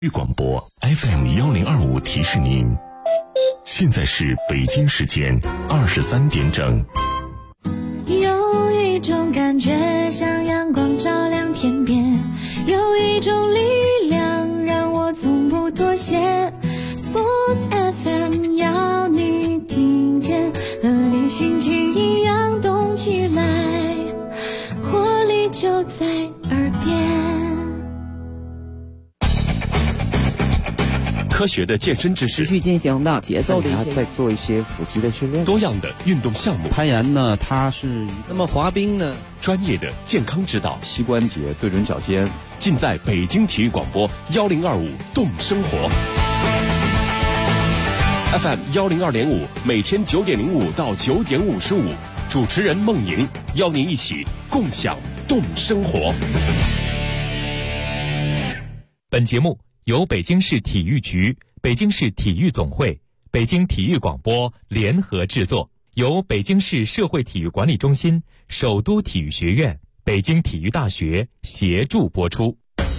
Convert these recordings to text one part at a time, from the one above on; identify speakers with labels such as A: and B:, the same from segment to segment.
A: 广播 FM1025提示您，现在是北京时间23点整。
B: 有一种感觉像阳光照亮天边，有一种力量让我从不妥协。 Sports FM 要你听见，和你心情一样动起来，活力就在耳边。
A: 科学的健身知识，
C: 持续进行的节奏的一些，
D: 再做一些腹肌的训练，
A: 多样的运动项目，
D: 攀岩呢，它是
E: 那么滑冰呢，
A: 专业的健康指导，
D: 膝关节对准脚尖，
A: 尽在北京体育广播1025动生活 FM 102.5，每天9点05到9点55，主持人孟莹邀您一起共享动生活。
F: 本节目由北京市体育局、北京市体育总会、北京体育广播联合制作，由北京市社会体育管理中心、首都体育学院、北京体育大学协助播出。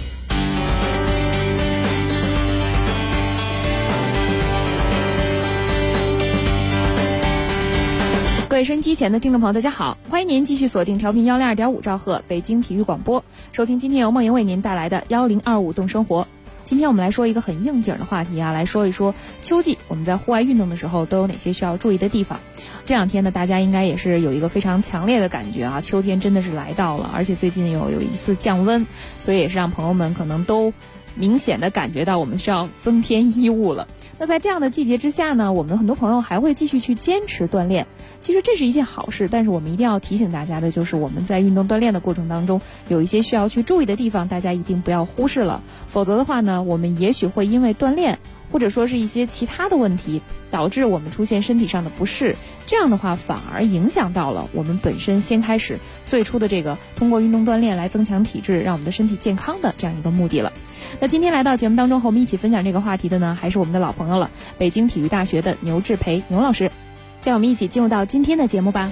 G: 各位收音机前的听众朋友，大家好，欢迎您继续锁定调频102.5兆赫北京体育广播，收听今天由梦莹为您带来的1025动生活。今天我们来说一个很应景的话题啊，来说一说秋季我们在户外运动的时候都有哪些需要注意的地方。这两天呢，大家应该也是有一个非常强烈的感觉啊，秋天真的是来到了，而且最近有一次降温，所以也是让朋友们可能都明显的感觉到我们需要增添衣物了。那在这样的季节之下呢，我们很多朋友还会继续去坚持锻炼，其实这是一件好事，但是我们一定要提醒大家的就是我们在运动锻炼的过程当中有一些需要去注意的地方，大家一定不要忽视了，否则的话呢，我们也许会因为锻炼或者说是一些其他的问题导致我们出现身体上的不适，这样的话反而影响到了我们本身先开始最初的这个通过运动锻炼来增强体质，让我们的身体健康的这样一个目的了。那今天来到节目当中和我们一起分享这个话题的呢，还是我们的老朋友了，北京体育大学的牛志培牛老师。这样我们一起进入到今天的节目吧。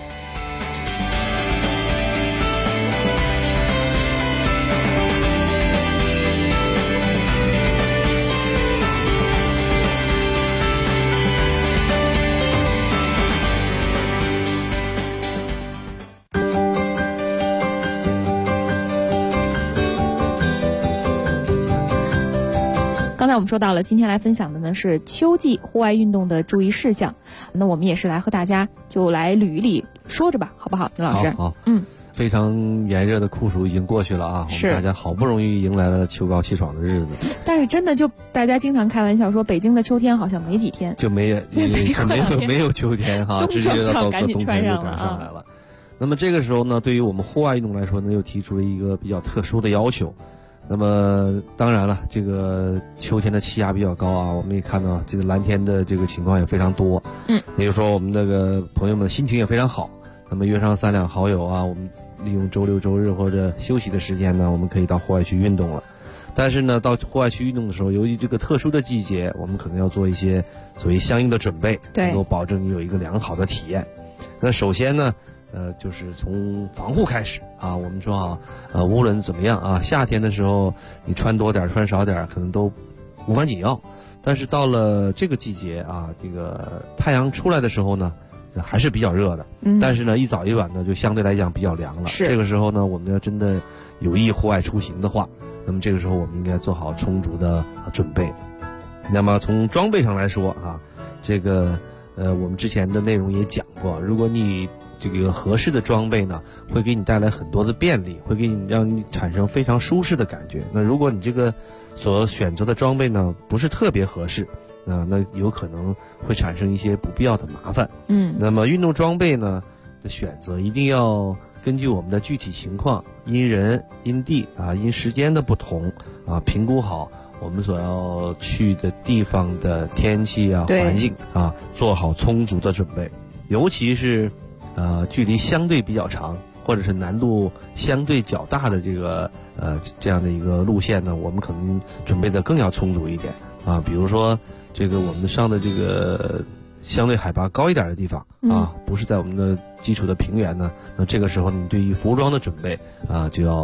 G: 刚才我们说到了，今天来分享的呢是秋季户外运动的注意事项。那我们也是来和大家就来捋一捋，说着吧，好不好，牛老师？
E: 好，非常炎热的酷暑已经过去了啊，
G: 是
E: 我们大家好不容易迎来了秋高气爽的日子。
G: 但是真的就大家经常开玩笑说，北京的秋天好像没几天，
E: 就没有秋天哈，直接到冬天就赶上来了。那么这个时候呢，对于我们户外运动来说呢，又提出了一个比较特殊的要求。那么当然了，这个秋天的气压比较高啊，我们也看到这个蓝天的这个情况也非常多。也就是说我们那个朋友们的心情也非常好。那么约上3两好友啊，我们利用周六周日或者休息的时间呢，我们可以到户外去运动了。但是呢，到户外去运动的时候，由于这个特殊的季节，我们可能要做一些所谓相应的准备，能够保证你有一个良好的体验。那首先呢，就是从防护开始啊。我们说啊，无论怎么样啊，夏天的时候你穿多点穿少点可能都无关紧要，但是到了这个季节啊，这个太阳出来的时候呢，还是比较热的。但是呢，一早一晚呢就相对来讲比较凉了。这个时候呢，我们要真的有意户外出行的话，那么这个时候我们应该做好充足的准备。那么从装备上来说啊，这个我们之前的内容也讲过，如果你这个合适的装备呢，会给你带来很多的便利，会给你让你产生非常舒适的感觉。那如果你这个所选择的装备呢不是特别合适，那有可能会产生一些不必要的麻烦。那么运动装备呢的选择一定要根据我们的具体情况，因人因地啊，因时间的不同啊，评估好我们所要去的地方的天气啊、环境啊，做好充足的准备。尤其是距离相对比较长或者是难度相对较大的这样的一个路线呢，我们可能准备的更要充足一点啊。比如说这个我们上的这个相对海拔高一点的地方啊，不是在我们的基础的平原呢，那这个时候你对于服装的准备啊就要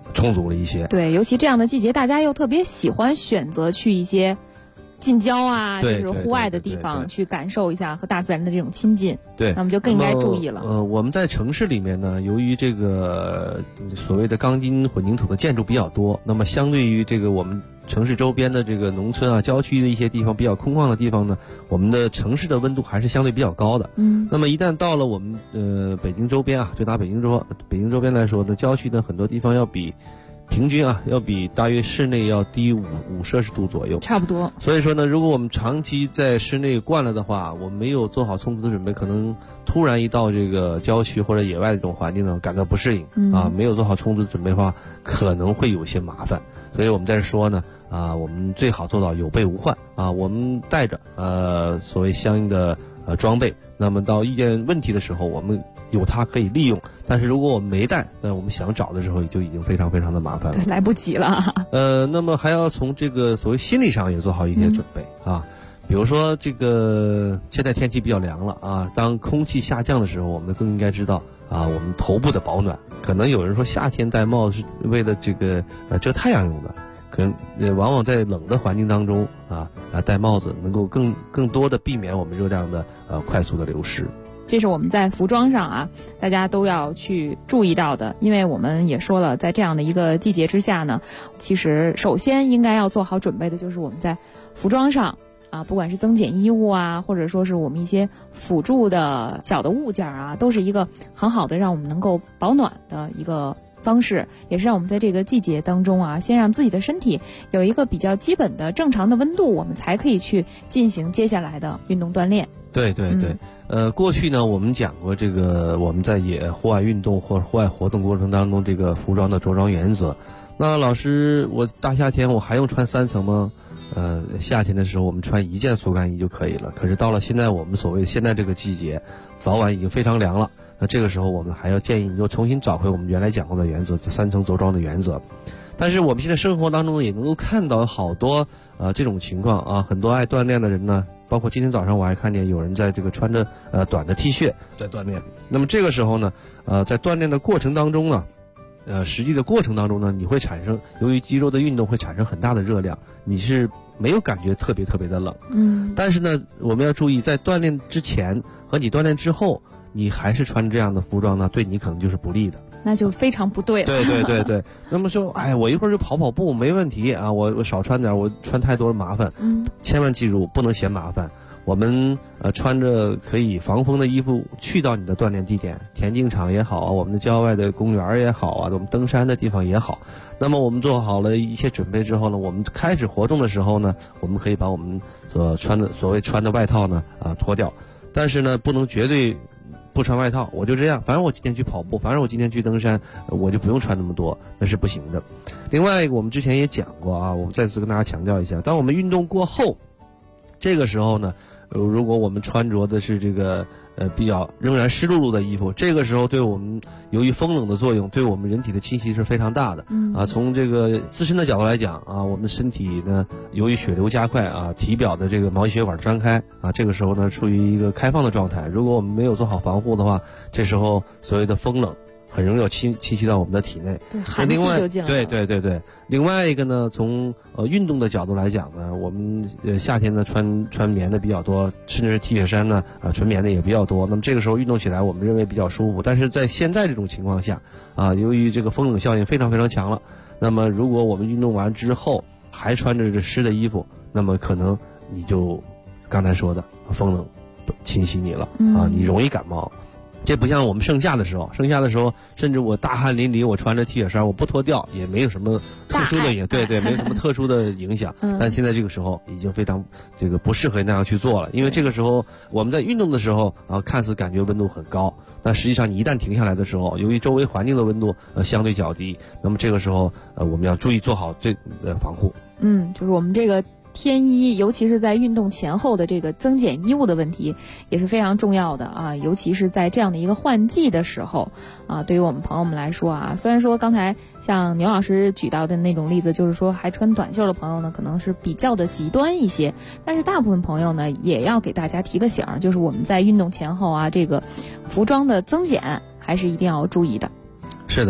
E: 充足了一些。
G: 对，尤其这样的季节，大家又特别喜欢选择去一些近郊啊，就是户外的地方去感受一下和大自然的这种亲近。
E: 对，
G: 那么就更应该注意了。
E: 我们在城市里面呢，由于这个所谓的钢筋混凝土的建筑比较多，那么相对于这个我们城市周边的这个农村啊、郊区的一些地方比较空旷的地方呢，我们的城市的温度还是相对比较高的。那么一旦到了我们北京周边啊，就拿北京周边来说呢，郊区的很多地方要比平均啊，要比大约室内要低5摄氏度左右，
G: 差不多。所
E: 以说呢，如果我们长期在室内惯了的话，我们没有做好充足的准备，可能突然一到这个郊区或者野外的这种环境呢，感到不适应啊，没有做好充足的准备的话，可能会有些麻烦。所以我们在说呢，我们最好做到有备无患啊，我们带着所谓相应的装备，那么到遇见问题的时候，我们有它可以利用，但是如果我们没带，那我们想找的时候就已经非常非常的麻烦了，
G: 对，来不及了。
E: 那么还要从这个所谓心理上也做好一些准备啊，比如说这个现在天气比较凉了啊，当空气下降的时候，我们更应该知道啊，我们头部的保暖。可能有人说夏天戴帽子是为了这个遮太阳用的，可能往往在冷的环境当中戴帽子能够更多的避免我们热量的快速的流失。
G: 这是我们在服装上啊，大家都要去注意到的，因为我们也说了，在这样的一个季节之下呢，其实首先应该要做好准备的就是我们在服装上啊，不管是增减衣物啊，或者说是我们一些辅助的小的物件啊，都是一个很好的让我们能够保暖的一个方式，也是让我们在这个季节当中啊，先让自己的身体有一个比较基本的正常的温度，我们才可以去进行接下来的运动锻炼。
E: 对对对，过去呢，我们讲过这个我们在户外运动或者户外活动过程当中这个服装的着装原则。那老师，我大夏天我还用穿3层吗？夏天的时候我们穿1件速干衣就可以了。可是到了现在我们所谓现在这个季节，早晚已经非常凉了。那这个时候我们还要建议你又重新找回我们原来讲过的原则，这3层着装的原则。但是我们现在生活当中也能够看到好多这种情况啊，很多爱锻炼的人呢，包括今天早上我还看见有人在这个穿着短的 T 恤在锻炼。那么这个时候呢，在锻炼的过程当中呢，实际的过程当中呢，你会产生由于肌肉的运动会产生很大的热量，你是没有感觉特别特别的冷。但是呢，我们要注意，在锻炼之前和你锻炼之后，你还是穿这样的服装呢，对你可能就是不利的。
G: 那就非常不对了。
E: 对对对对。那么说，我一会儿就跑步没问题啊，我少穿点，我穿太多了麻烦。千万记住，不能嫌麻烦。我们穿着可以防风的衣服去到你的锻炼地点，田径场也好啊，我们的郊外的公园也好啊，我们登山的地方也好。那么我们做好了一切准备之后呢，我们开始活动的时候呢，我们可以把我们所谓穿的外套呢脱掉，但是呢，不能绝对不穿外套，我就这样，反正我今天去跑步，反正我今天去登山，我就不用穿那么多，那是不行的。另外一个，我们之前也讲过啊，我们再次跟大家强调一下，当我们运动过后，这个时候呢，如果我们穿着的是这个比较仍然湿漉漉的衣服，这个时候对我们由于风冷的作用，对我们人体的侵袭是非常大的。从这个自身的角度来讲啊，我们身体呢由于血流加快啊，体表的这个毛细血管张开啊，这个时候呢处于一个开放的状态。如果我们没有做好防护的话，这时候所谓的风冷很容易侵袭到我们的体内，
G: 对，寒气就进来了。
E: 对。另外一个呢，从运动的角度来讲呢，我们夏天呢穿棉的比较多，甚至是 T 恤衫呢纯棉的也比较多。那么这个时候运动起来，我们认为比较舒服。但是在现在这种情况下啊，由于这个风冷效应非常非常强了，那么如果我们运动完之后还穿着这湿的衣服，那么可能你就刚才说的风冷侵袭你了啊，你容易感冒。这不像我们盛夏的时候，甚至我大汗淋漓，我穿着 T 恤衫，我不脱掉也没有什么特殊的没有什么特殊的影响。但现在这个时候已经非常这个不适合那样去做了，因为这个时候我们在运动的时候啊，看似感觉温度很高，但实际上你一旦停下来的时候，由于周围环境的温度相对较低，那么这个时候我们要注意做好这防护。
G: 就是我们这个添衣，尤其是在运动前后的这个增减衣物的问题也是非常重要的啊，尤其是在这样的一个换季的时候啊，对于我们朋友们来说啊，虽然说刚才像牛老师举到的那种例子，就是说还穿短袖的朋友呢，可能是比较的极端一些，但是大部分朋友呢，也要给大家提个醒，就是我们在运动前后啊，这个服装的增减还是一定要注意的。
E: 是的。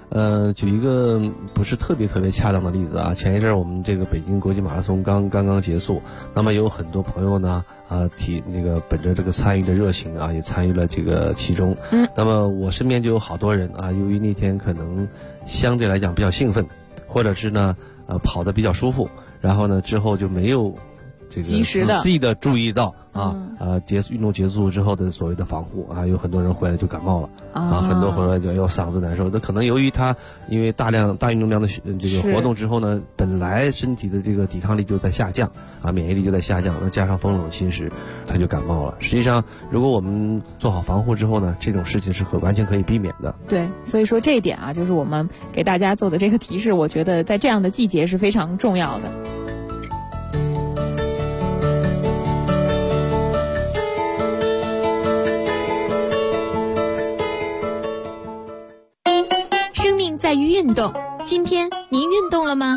E: 举一个不是特别恰当的例子啊，前一阵我们这个北京国际马拉松刚刚结束，那么有很多朋友呢本着这个参与的热情啊，也参与了这个其中。那么我身边就有好多人啊，由于那天可能相对来讲比较兴奋，或者是呢跑得比较舒服，然后呢之后就没有这个仔细的注意到运动结束之后的所谓的防护啊，有很多人回来就感冒了啊，很多回来就嗓子难受。那可能由于他因为大运动量的这个活动之后呢，本来身体的这个抵抗力就在下降啊，免疫力就在下降，那加上风冷侵蚀，他就感冒了。实际上，如果我们做好防护之后呢，这种事情是完全可以避免的。
G: 对，所以说这一点啊，就是我们给大家做的这个提示，我觉得在这样的季节是非常重要的。
B: 在于运动，今天您运动了吗？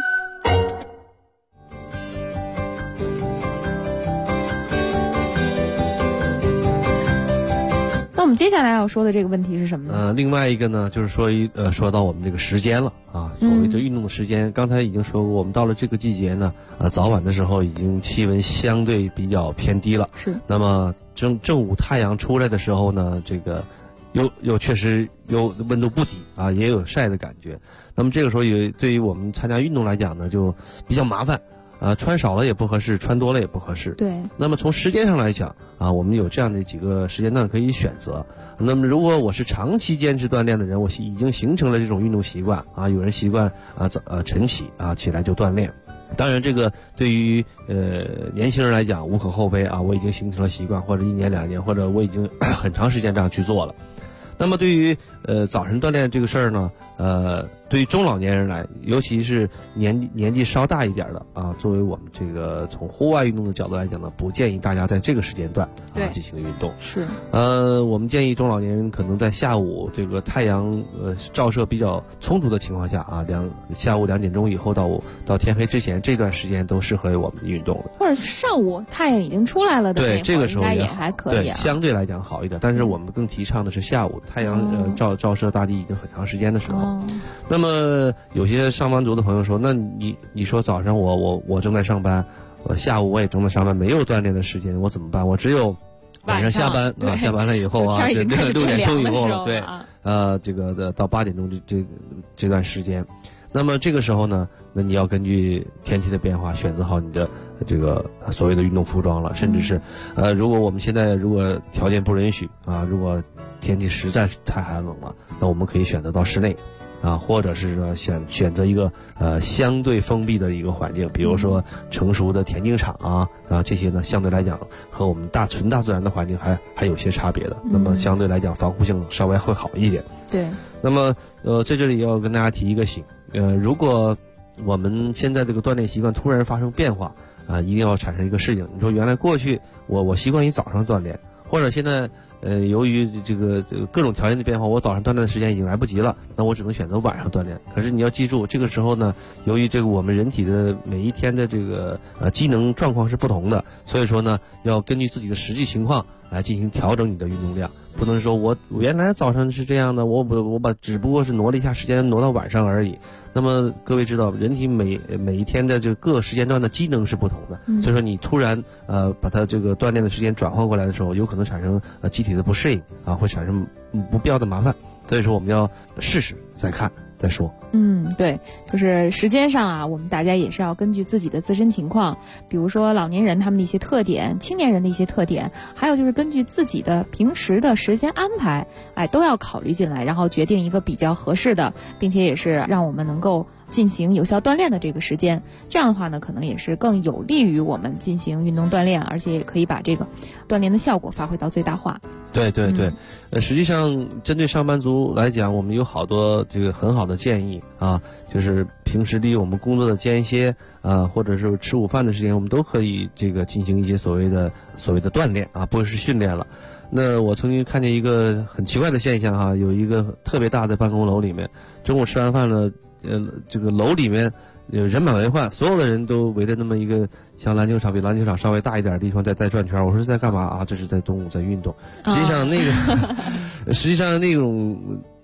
G: 那我们接下来要说的这个问题是什么呢？
E: 另外一个呢，就是说到我们这个时间了啊，所谓的运动的时间，刚才已经说过，我们到了这个季节呢，早晚的时候已经气温相对比较偏低了。
G: 是。
E: 那么正午太阳出来的时候呢，这个又确实有温度不低啊，也有晒的感觉。那么这个时候也对于我们参加运动来讲呢，就比较麻烦啊，穿少了也不合适，穿多了也不合适。
G: 对。
E: 那么从时间上来讲啊，我们有这样的几个时间段可以选择。那么如果我是长期坚持锻炼的人，我已经形成了这种运动习惯啊，有人习惯晨起啊起来就锻炼。当然，这个对于年轻人来讲无可厚非啊，我已经形成了习惯，或者1年2年，或者我已经很长时间这样去做了。那么对于早晨锻炼这个事儿呢，对于中老年人来，尤其是年纪稍大一点的啊，作为我们这个从户外运动的角度来讲呢，不建议大家在这个时间段进行运动。
G: 是。
E: 我们建议中老年人可能在下午这个太阳照射比较充足的情况下啊，下午2点钟以后到天黑之前这段时间都适合我们运动的。
G: 或者上午太阳已经出来了的那会儿，
E: 对，这个时候
G: 也还可以啊。
E: 对，相对来讲好一点，但是我们更提倡的是下午太阳照射大地已经很长时间的时候。那么有些上班族的朋友说，那你说早上我正在上班，下午我也正在上班，没有锻炼的时间，我怎么办？我只有晚上下班啊，下班了以后啊，这6点钟以后了，对，这个到8点钟这段时间，那么这个时候呢，那你要根据天气的变化选择好你的这个所谓的运动服装了，甚至是如果我们现在如果条件不允许啊，如果天气实在是太寒冷了，那我们可以选择到室内。啊，或者是说选择一个相对封闭的一个环境，比如说成熟的田径场啊，这些呢相对来讲和我们纯大自然的环境还有些差别的。那么相对来讲防护性稍微会好一点。
G: 对。
E: 那么在这里要跟大家提一个醒，如果我们现在这个锻炼习惯突然发生变化啊，一定要产生一个适应。你说原来过去我习惯于早上锻炼，或者现在由于这个各种条件的变化，我早上锻炼的时间已经来不及了，那我只能选择晚上锻炼。可是你要记住，这个时候呢，由于这个我们人体的每一天的这个机能状况是不同的，所以说呢，要根据自己的实际情况来进行调整你的运动量。不能说我原来早上是这样的，我只不过是挪了一下时间，挪到晚上而已。那么各位知道，人体每一天的这个各时间段的机能是不同的，所以说你突然把它这个锻炼的时间转换过来的时候，有可能产生机体的不适应啊，会产生不必要的麻烦。所以说我们要试试再看再说。
G: 对，就是时间上啊，我们大家也是要根据自己的自身情况，比如说老年人他们的一些特点，青年人的一些特点，还有就是根据自己的平时的时间安排，都要考虑进来，然后决定一个比较合适的，并且也是让我们能够进行有效锻炼的这个时间。这样的话呢，可能也是更有利于我们进行运动锻炼，而且也可以把这个锻炼的效果发挥到最大化。
E: 对，实际上针对上班族来讲，我们有好多这个很好的建议啊，就是平时利用我们工作的间歇啊，或者是吃午饭的时间，我们都可以这个进行一些所谓的锻炼啊，不是训练了。那我曾经看见一个很奇怪的现象哈，有一个特别大的办公楼里面，中午吃完饭了，这个楼里面人满为患，所有的人都围着那么一个像篮球场比篮球场稍微大一点的地方在转圈。我说在干嘛啊？这是在动在运动。实际上那种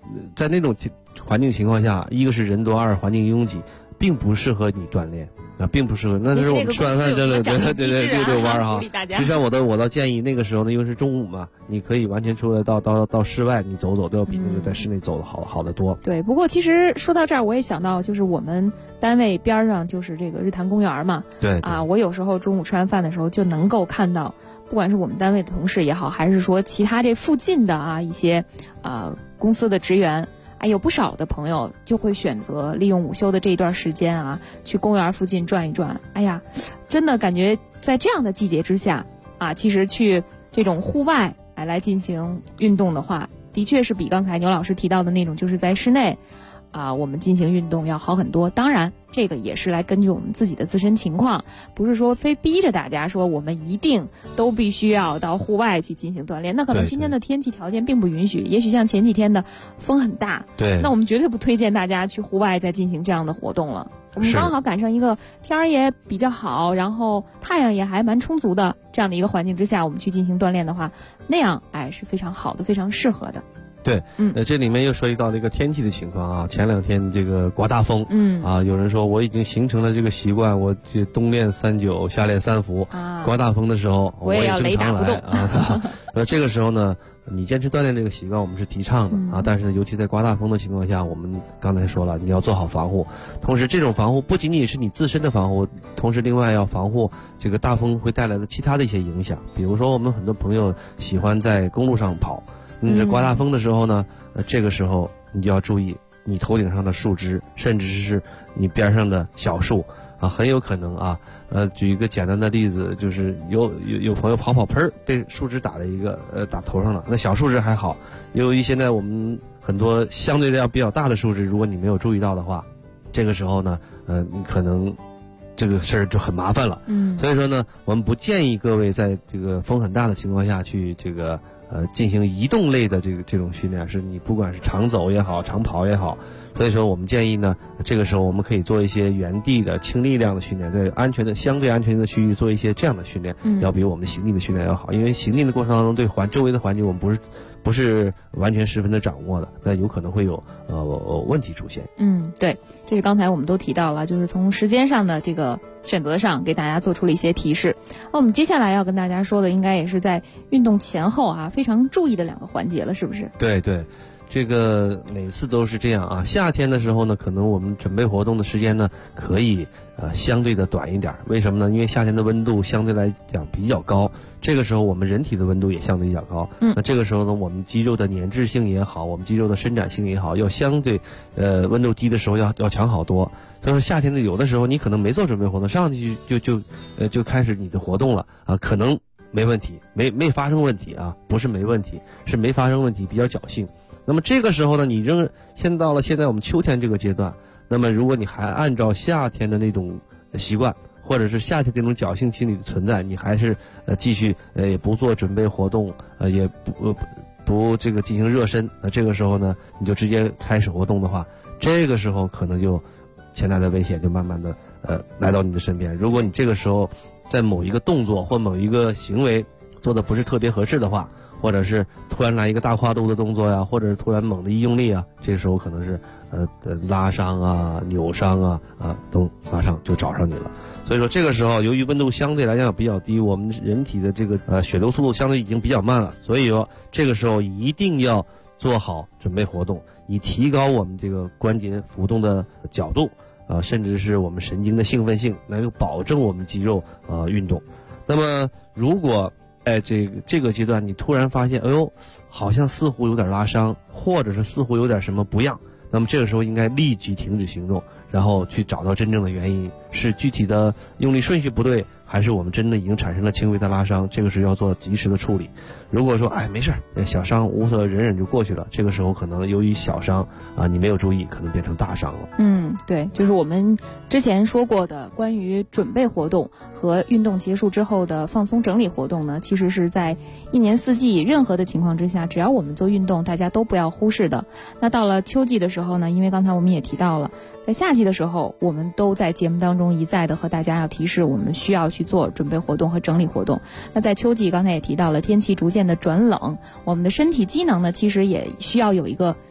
E: 在那种环境情况下，一个是人多，二环境拥挤，并不适合你锻炼啊，并不适合。那是我们吃完饭真的对遛弯哈。实际上我倒建议那个时候呢，因为是中午嘛，你可以完全出来到室外你走走，都要比那个在室内走的好得多。
G: 对，不过其实说到这儿，我也想到就是我们单位边上就是这个日坛公园嘛。
E: 对
G: 啊，我有时候中午吃完饭的时候就能够看到，不管是我们单位的同事也好，还是说其他这附近的啊一些公司的职员。有不少的朋友就会选择利用午休的这一段时间啊，去公园附近转一转。哎呀，真的感觉在这样的季节之下啊，其实去这种户外来进行运动的话，的确是比刚才牛老师提到的那种就是在室内我们进行运动要好很多。当然这个也是来根据我们自己的自身情况，不是说非逼着大家说我们一定都必须要到户外去进行锻炼，那可能今天的天气条件并不允许，也许像前几天的风很大，
E: 对，
G: 那我们绝对不推荐大家去户外再进行这样的活动了。我们刚好赶上一个天儿也比较好，然后太阳也还蛮充足的这样的一个环境之下，我们去进行锻炼的话，那样是非常好的，非常适合的。
E: 对，这里面又涉及到了一个天气的情况啊。前2天这个刮大风，有人说我已经形成了这个习惯，我就冬练3九，夏练3伏，刮大风的时候我也
G: 要雷打不动
E: 啊。这个时候呢，你坚持锻炼这个习惯，我们是提倡的啊。但是呢，尤其在刮大风的情况下，我们刚才说了，你要做好防护。同时，这种防护不仅仅是你自身的防护，同时另外要防护这个大风会带来的其他的一些影响。比如说，我们很多朋友喜欢在公路上跑。这刮大风的时候呢，这个时候你就要注意你头顶上的树枝，甚至是你边上的小树啊，很有可能啊。举一个简单的例子，就是有朋友跑喷儿被树枝打了一个打头上了。那小树枝还好，由于现在我们很多相对量比较大的树枝，如果你没有注意到的话，这个时候呢，你可能这个事儿就很麻烦了。所以说呢，我们不建议各位在这个风很大的情况下去这个进行移动类的这种训练，是你不管是长走也好，长跑也好。所以说我们建议呢，这个时候我们可以做一些原地的轻力量的训练，在相对安全的区域做一些这样的训练，要比我们行进的训练要好。因为行进的过程当中，对周围的环境我们不是完全十分的掌握的，那有可能会有问题出现。
G: 对，这是刚才我们都提到了，就是从时间上的这个选择上给大家做出了一些提示。那我们接下来要跟大家说的，应该也是在运动前后非常注意的2个环节了，是不是？
E: 对。这个每次都是这样啊。夏天的时候呢，可能我们准备活动的时间呢，可以相对的短一点。为什么呢？因为夏天的温度相对来讲比较高，这个时候我们人体的温度也相对比较高。那这个时候呢，我们肌肉的粘滞性也好，我们肌肉的伸展性也好，要相对温度低的时候要强好多。就是夏天的有的时候你可能没做准备活动，上去就开始你的活动了啊，可能没问题，没发生问题啊，不是没问题，是没发生问题，比较侥幸。那么这个时候呢，你先到了现在我们秋天这个阶段，那么如果你还按照夏天的那种习惯，或者是夏天这种侥幸心理的存在，你还是继续也不做准备活动，也不这个进行热身，那这个时候呢，你就直接开始活动的话，这个时候可能就潜在的危险就慢慢的来到你的身边。如果你这个时候在某一个动作或某一个行为做的不是特别合适的话，或者是突然来一个大跨度的动作呀，或者是突然猛的一用力啊，这个时候可能是拉伤啊、扭伤啊都马上就找上你了。所以说这个时候由于温度相对来讲比较低，我们人体的这个血流速度相对已经比较慢了，所以说这个时候一定要做好准备活动，以提高我们这个关节浮动的角度甚至是我们神经的兴奋性，能够保证我们肌肉运动。那么如果在这个阶段你突然发现好像似乎有点拉伤，或者是似乎有点什么不样，那么这个时候应该立即停止行动，然后去找到真正的原因，是具体的用力顺序不对，还是我们真的已经产生了轻微的拉伤，这个是要做及时的处理。如果说没事小伤无所谓，忍就过去了，这个时候可能由于小伤你没有注意，可能变成大伤了。
G: 对，就是我们之前说过的关于准备活动和运动结束之后的放松整理活动呢，其实是在一年四季任何的情况之下，只要我们做运动，大家都不要忽视的。那到了秋季的时候呢，因为刚才我们也提到了，在夏季的时候，我们都在节目当中一再的和大家要提示，我们需要去做准备活动和整理活动。那在秋季，刚才也提到了天气逐渐的转冷，我们的身体机能呢，其实也需要有一个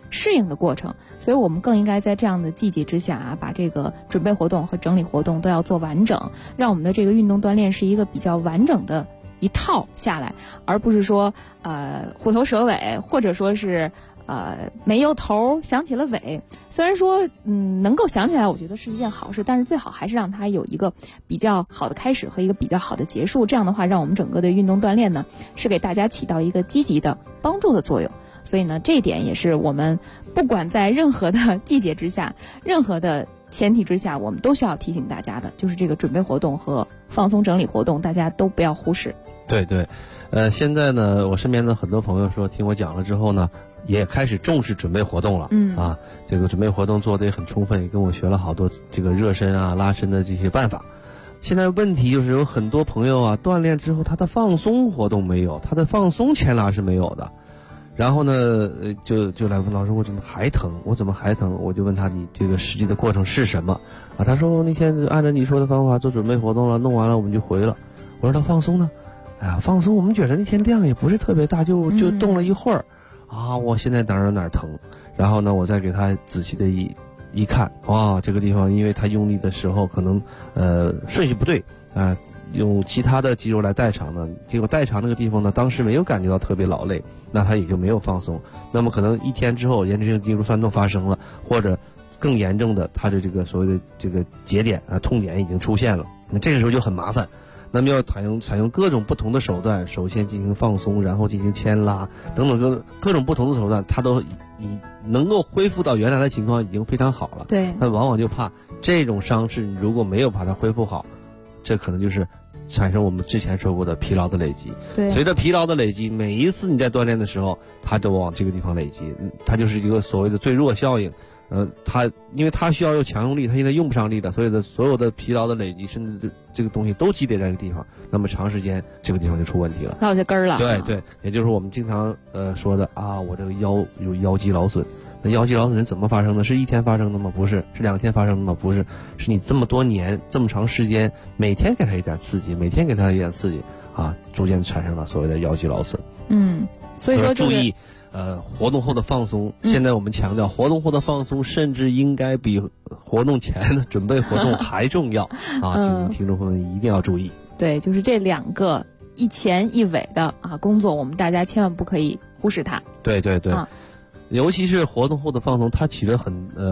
G: 适应的过程，所以我们更应该在这样的季节之下啊，把这个准备活动和整理活动都要做完整，让我们的这个运动锻炼是一个比较完整的一套下来，而不是说虎头蛇尾，或者说是没有头想起了尾。虽然说能够想起来，我觉得是一件好事，但是最好还是让它有一个比较好的开始和一个比较好的结束，这样的话让我们整个的运动锻炼呢是给大家起到一个积极的帮助的作用。所以呢，这一点也是我们不管在任何的季节之下，任何的前提之下，我们都需要提醒大家的，就是这个准备活动和放松整理活动，大家都不要忽视。
E: 对对，现在呢，我身边的很多朋友说，听我讲了之后呢，也开始重视准备活动了。这个准备活动做得也很充分，也跟我学了好多这个热身啊、拉伸的这些办法。现在问题就是有很多朋友啊，锻炼之后他的放松活动没有，他的放松牵拉是没有的。然后呢，就来问老师，我怎么还疼？我怎么还疼？我就问他，你这个实际的过程是什么？他说那天按照你说的方法做准备活动了，弄完了我们就回了。我说他放松呢？放松我们觉得那天量也不是特别大，就动了一会儿，我现在哪儿疼？然后呢，我再给他仔细的一看，这个地方因为他用力的时候可能顺序不对用其他的肌肉来代偿呢，结果代偿那个地方呢，当时没有感觉到特别劳累，那他也就没有放松。那么可能一天之后，炎症性肌肉酸痛发生了，或者更严重的，他的这个所谓的这个节点痛点已经出现了，那这个时候就很麻烦。那么要采用各种不同的手段，首先进行放松，然后进行牵拉等等各种不同的手段，它都能够恢复到原来的情况已经非常好了。
G: 对，
E: 但往往就怕这种伤势如果没有把它恢复好，这可能就是产生我们之前说过的疲劳的累积。
G: 对，
E: 随着疲劳的累积，每一次你在锻炼的时候，它都往这个地方累积，它就是一个所谓的最弱效应。因为它需要用强用力，它现在用不上力了，所有的疲劳的累积，甚至这个东西都积累在这个地方，那么长时间这个地方就出问题了，
G: 落下根儿了。
E: 对对，也就是我们经常说的我这个腰有腰肌劳损。那腰肌劳损怎么发生的？是一天发生的吗？不是。是2天发生的吗？不是。是你这么多年这么长时间，每天给他一点刺激，逐渐产生了所谓的腰肌劳损。
G: 所以说
E: 注意活动后的放松。现在我们强调活动后的放松，甚至应该比活动前的准备活动还重要请听众朋友们一定要注意。
G: 对，就是这2个一前一尾的工作，我们大家千万不可以忽视它。
E: 对对对。尤其是活动后的放松，它起了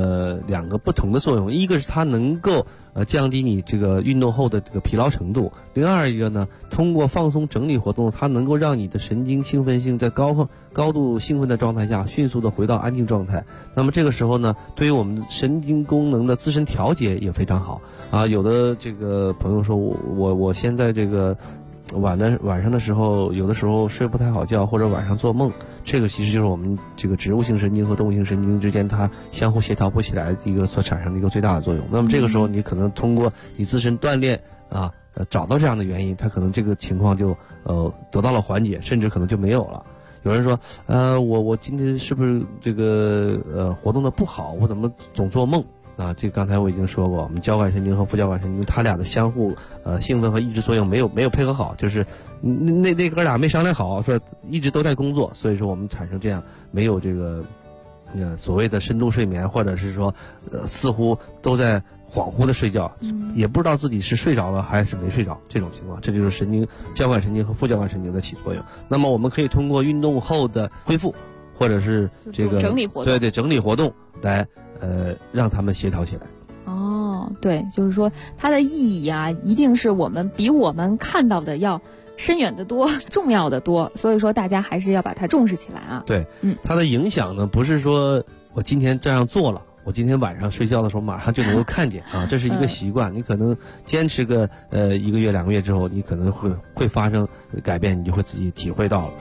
E: 2个不同的作用。一个是它能够降低你这个运动后的这个疲劳程度，另外一个呢，通过放松整理活动，它能够让你的神经兴奋性在高度兴奋的状态下迅速的回到安静状态。那么这个时候呢，对于我们神经功能的自身调节也非常好有的这个朋友说我现在这个晚上的时候，有的时候睡不太好觉，或者晚上做梦，这个其实就是我们这个植物性神经和动物性神经之间它相互协调不起来的一个所产生的一个最大的作用。那么这个时候你可能通过你自身锻炼找到这样的原因，它可能这个情况就得到了缓解，甚至可能就没有了。有人说我今天是不是这个活动的不好，我怎么总做梦这刚才我已经说过，我们交感神经和副交感神经它俩的相互兴奋和抑制作用没有配合好，就是那哥俩没商量好，说一直都在工作，所以说我们产生这样没有这个所谓的深度睡眠，或者是说似乎都在恍惚的睡觉，也不知道自己是睡着了还是没睡着，这种情况，这就是交感神经和副交感神经的起作用。那么我们可以通过运动后的恢复，或者是这个
G: 整理活动，
E: 对整理活动来让他们协调起来。
G: 对，就是说它的意义一定是比我们看到的要深远的多，重要的多，所以说大家还是要把它重视起来
E: 对，它的影响呢，不是说我今天这样做了，我今天晚上睡觉的时候马上就能够看见这是一个习惯。你可能坚持个1个月2个月之后，你可能会发生改变，你就会自己体会到了。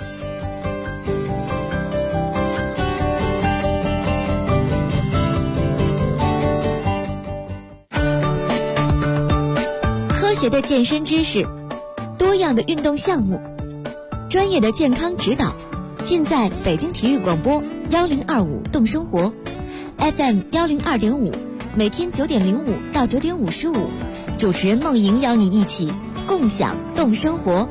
B: 科学的健身知识，多样的运动项目，专业的健康指导，尽在北京体育广播1025动生活 FM 102.5，每天9点05到9点55，主持人梦莹邀你一起共享动生活。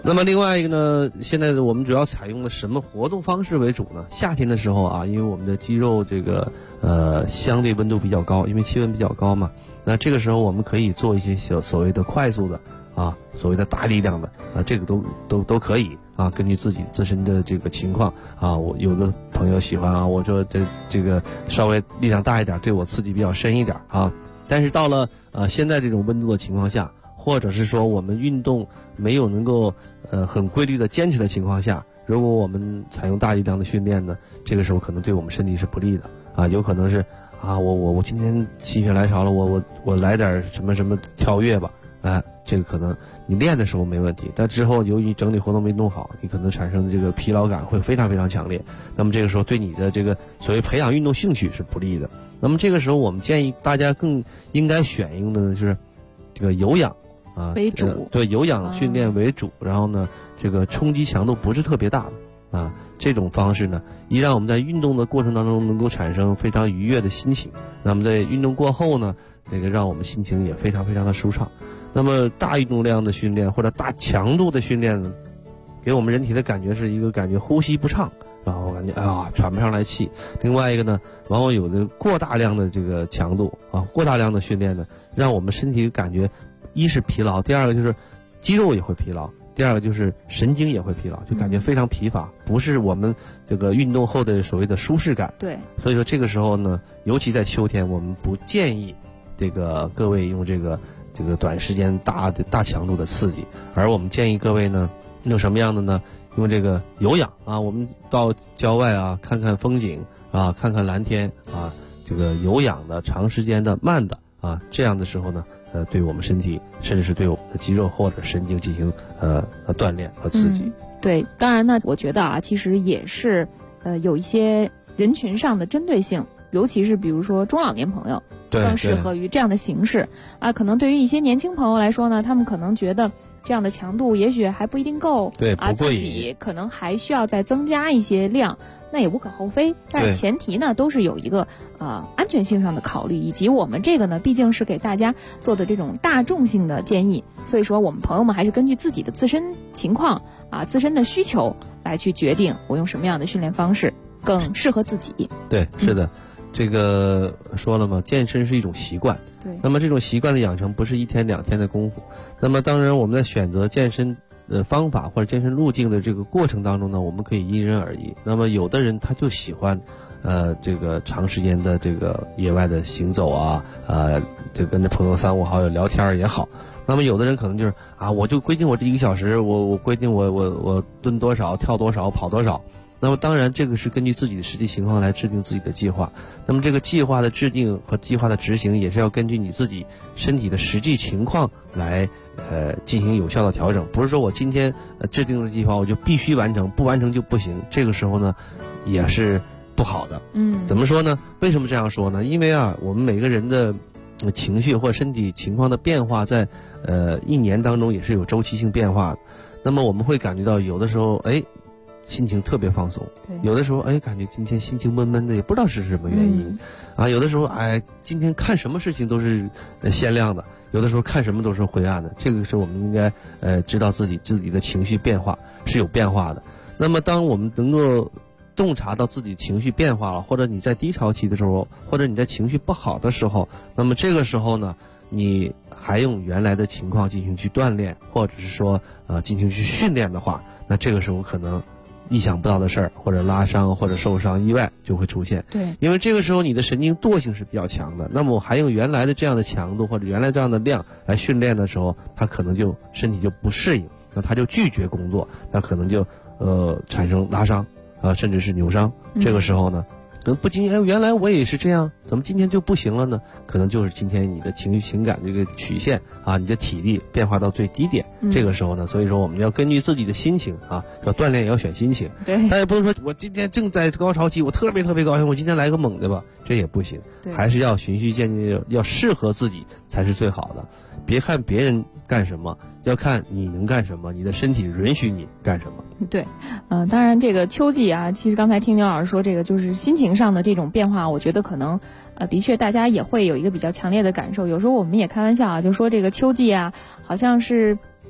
E: 那么另外一个呢，现在我们主要采用的什么活动方式为主呢？夏天的时候啊，因为我们的肌肉这个相对温度比较高，因为气温比较高嘛，那这个时候我们可以做一些所谓的快速的啊，所谓的大力量的啊，这个都可以啊，根据自己自身的这个情况啊，我有的朋友喜欢啊，我说这个稍微力量大一点，对我刺激比较深一点啊。但是到了现在这种温度的情况下，或者是说我们运动没有能够很规律的坚持的情况下，如果我们采用大力量的训练呢，这个时候可能对我们身体是不利的啊，有可能是啊，我今天心血来潮了，我来点什么什么跳跃吧，这个可能你练的时候没问题，但之后由于整体活动没弄好，你可能产生的这个疲劳感会非常非常强烈，那么这个时候对你的这个所谓培养运动兴趣是不利的。那么这个时候我们建议大家更应该选用的呢，就是这个有氧啊
G: 为主，
E: 对，有氧训练为主，然后呢这个冲击强度不是特别大的啊，这种方式呢，一让我们在运动的过程当中能够产生非常愉悦的心情，那么在运动过后呢，那个让我们心情也非常非常的舒畅。那么大运动量的训练或者大强度的训练呢，给我们人体的感觉是一个感觉呼吸不畅，然后感觉喘不上来气。另外一个呢，往往有的过大量的这个强度啊，过大量的训练呢，让我们身体感觉一是疲劳，第二个就是肌肉也会疲劳，第二个就是神经也会疲劳，就感觉非常疲乏，不是我们这个运动后的所谓的舒适感。
G: 对，
E: 所以说这个时候呢，尤其在秋天，我们不建议这个各位用这个短时间大强度的刺激，而我们建议各位呢用什么样的呢？用这个有氧啊，我们到郊外啊看看风景啊，看看蓝天啊，这个有氧的长时间的慢的啊，这样的时候呢，对我们身体甚至是对我们的肌肉或者神经进行锻炼和刺激。
G: 对，当然呢，我觉得啊，其实也是有一些人群上的针对性。尤其是比如说中老年朋友更适合于这样的形式啊，可能对于一些年轻朋友来说呢，他们可能觉得这样的强度也许还不一定够，
E: 对
G: 啊，自己可能还需要再增加一些量，那也无可厚非。但是前提呢，都是有一个安全性上的考虑，以及我们这个呢，毕竟是给大家做的这种大众性的建议，所以说我们朋友们还是根据自己的自身情况啊、自身的需求来去决定我用什么样的训练方式更适合自己。
E: 对，是的。这个说了嘛，健身是一种习惯，
G: 对。
E: 那么这种习惯的养成不是一天两天的功夫。那么当然我们在选择健身方法或者健身路径的这个过程当中呢，我们可以因人而异。那么有的人他就喜欢这个长时间的这个野外的行走啊，就跟着朋友三五好友聊天也好。那么有的人可能就是我就规定我这1个小时，我规定我蹲多少，跳多少，跑多少。那么当然这个是根据自己的实际情况来制定自己的计划，那么这个计划的制定和计划的执行也是要根据你自己身体的实际情况来进行有效的调整，不是说我今天制定的计划我就必须完成，不完成就不行，这个时候呢也是不好的。怎么说呢？为什么这样说呢？因为我们每个人的情绪或身体情况的变化在一年当中也是有周期性变化的。那么我们会感觉到有的时候心情特别放松，有的时候感觉今天心情闷闷的，也不知道是什么原因有的时候今天看什么事情都是鲜亮的，有的时候看什么都是灰暗的。这个是我们应该知道自己的情绪变化是有变化的。那么当我们能够洞察到自己情绪变化了，或者你在低潮期的时候，或者你在情绪不好的时候，那么这个时候呢，你还用原来的情况进行去锻炼，或者是说进行去训练的话，那这个时候可能意想不到的事儿，或者拉伤或者受伤意外就会出现。
G: 对，
E: 因为这个时候你的神经惰性是比较强的，那么我还用原来的这样的强度或者原来这样的量来训练的时候，他可能就身体就不适应，那他就拒绝工作，那可能就产生拉伤甚至是扭伤。这个时候呢可能不仅原来我也是这样，怎么今天就不行了呢？可能就是今天你的情绪情感这个曲线你的体力变化到最低点。这个时候呢，所以说我们要根据自己的心情要锻炼也要选心情。
G: 对，
E: 但也不能说我今天正在高潮期，我特别特别高兴，我今天来个猛的吧，这也不行。还是要循序渐进，要适合自己才是最好的。别看别人干什么，要看你能干什么，你的身体允许你干什么。
G: 对，当然这个秋季其实刚才听牛老师说这个就是心情上的这种变化，我觉得可能的确大家也会有一个比较强烈的感受。有时候我们也开玩笑就说这个秋季好像是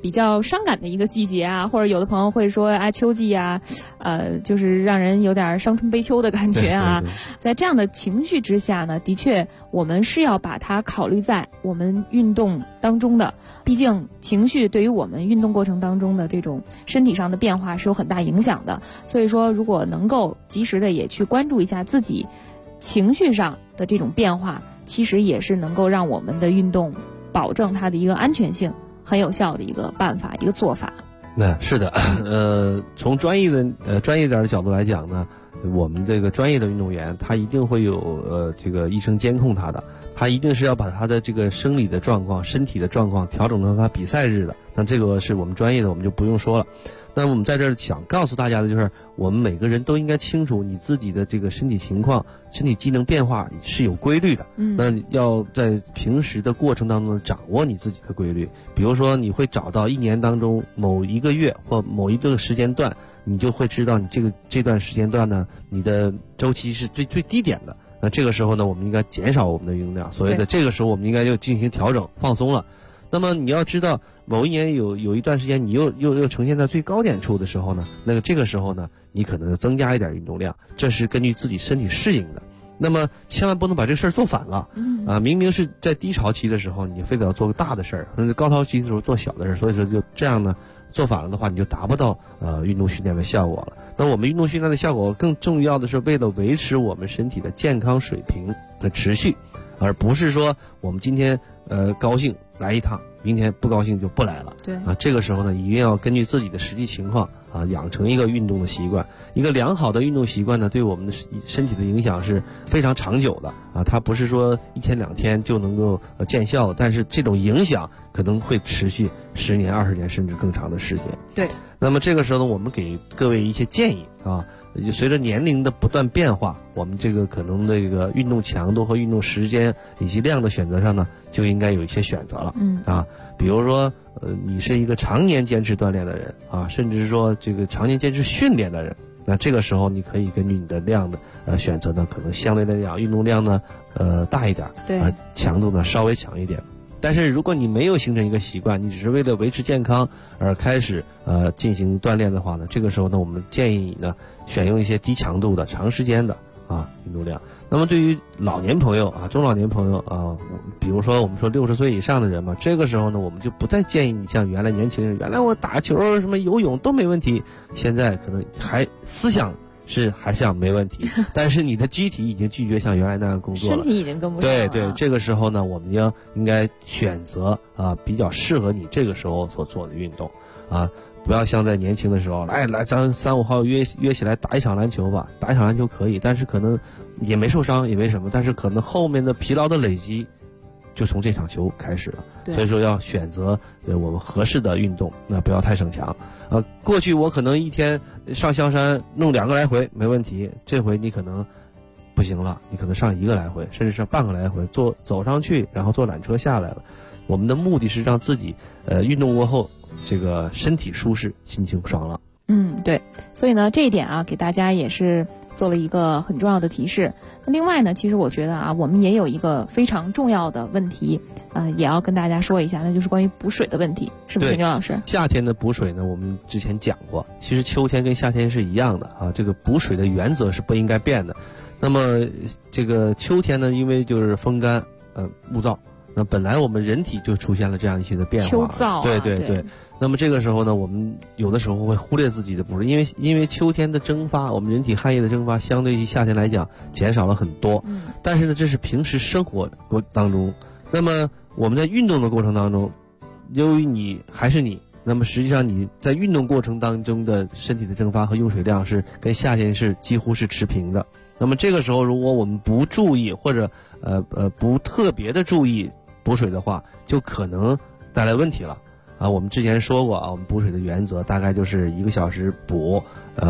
G: 比较伤感的一个季节啊，或者有的朋友会说啊，秋季啊，就是让人有点伤春悲秋的感觉啊。在这样的情绪之下呢，的确我们是要把它考虑在我们运动当中的，毕竟情绪对于我们运动过程当中的这种身体上的变化是有很大影响的。所以说，如果能够及时的也去关注一下自己情绪上的这种变化，其实也是能够让我们的运动保证它的一个安全性很有效的一个办法，一个做法。
E: 那是的，从专业点的角度来讲呢，我们这个专业的运动员，他一定会有这个医生监控他的，他一定是要把他的这个生理的状况、身体的状况调整到他比赛日的。那这个是我们专业的，我们就不用说了。那我们在这儿想告诉大家的就是，我们每个人都应该清楚你自己的这个身体情况、身体机能变化是有规律的。那要在平时的过程当中掌握你自己的规律。比如说，你会找到一年当中某一个月或某一个时间段，你就会知道你这段时间段呢，你的周期是最低点的。那这个时候呢，我们应该减少我们的运动量。所谓的这个时候，我们应该就进行调整、放松了。那么你要知道，某一年有一段时间你又呈现在最高点处的时候呢，这个时候呢，你可能就增加一点运动量，这是根据自己身体适应的。那么千万不能把这事儿做反了。明明是在低潮期的时候，你非得要做个大的事儿，或者高潮期的时候做小的事儿，所以说就这样呢，做反了的话，你就达不到运动训练的效果了。那我们运动训练的效果更重要的是为了维持我们身体的健康水平的持续，而不是说我们今天高兴来一趟，明天不高兴就不来了。
G: 对
E: 这个时候呢，一定要根据自己的实际情况养成一个运动的习惯。一个良好的运动习惯呢，对我们的身体的影响是非常长久的它不是说1天2天就能够见效的，但是这种影响可能会持续10年、20年甚至更长的时间。
G: 对。
E: 那么这个时候呢，我们给各位一些建议随着年龄的不断变化，我们这个可能这个运动强度和运动时间以及量的选择上呢，就应该有一些选择了。比如说你是一个常年坚持锻炼的人甚至是说这个常年坚持训练的人，那这个时候你可以根据你的量的选择呢，可能相对来讲运动量呢大一点，
G: 对
E: 强度呢稍微强一点。但是如果你没有形成一个习惯，你只是为了维持健康而开始进行锻炼的话呢，这个时候呢，我们建议你呢选用一些低强度的、长时间的运动量。那么对于老年朋友中老年朋友比如说我们说60岁以上的人嘛，这个时候呢，我们就不再建议你像原来年轻人，原来我打球什么游泳都没问题，现在可能还思想还像没问题，但是你的机体已经拒绝像原来那样工作了，
G: 身体已经跟不上了。
E: 对，这个时候呢，我们应该选择比较适合你这个时候所做的运动不要像在年轻的时候，来咱3、5号约起来打一场篮球吧，打一场篮球可以，但是可能也没受伤也没什么，但是可能后面的疲劳的累积就从这场球开始了。所以说要选择我们合适的运动，那不要太省强。过去我可能一天上香山弄2个来回没问题，这回你可能不行了，你可能上1个来回，甚至上半个来回，走上去然后坐缆车下来了。我们的目的是让自己运动过后这个身体舒适，心情爽朗。
G: 对，所以呢这一点给大家也是做了一个很重要的提示。那另外呢，其实我觉得我们也有一个非常重要的问题也要跟大家说一下，那就是关于补水的问题，是不是牛老师？
E: 夏天的补水呢，我们之前讲过，其实秋天跟夏天是一样的这个补水的原则是不应该变的。那么这个秋天呢，因为就是风干物燥，那本来我们人体就出现了这样一些的变化，
G: 秋燥
E: 对。那么这个时候呢，我们有的时候会忽略自己的补水，因为秋天的蒸发，我们人体汗液的蒸发相对于夏天来讲减少了很多。但是呢，这是平时生活当中。那么我们在运动的过程当中，由于你还是你，那么实际上你在运动过程当中的身体的蒸发和用水量是跟夏天是几乎是持平的。那么这个时候，如果我们不注意或者不特别的注意补水的话，就可能带来问题了。我们之前说过我们补水的原则大概就是1个小时补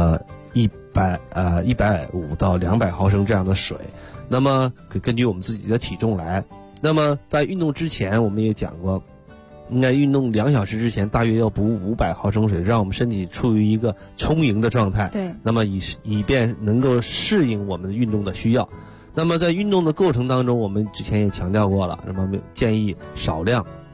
E: 150到200毫升这样的水，那么可根据我们自己的体重来。那么在运动之前，我们也讲过，应该运动2小时之前大约要补500毫升水，让我们身体处于一个充盈的状态。
G: 对，
E: 那么以便能够适应我们运动的需要。那么在运动的过程当中，我们之前也强调过了，那么建议少量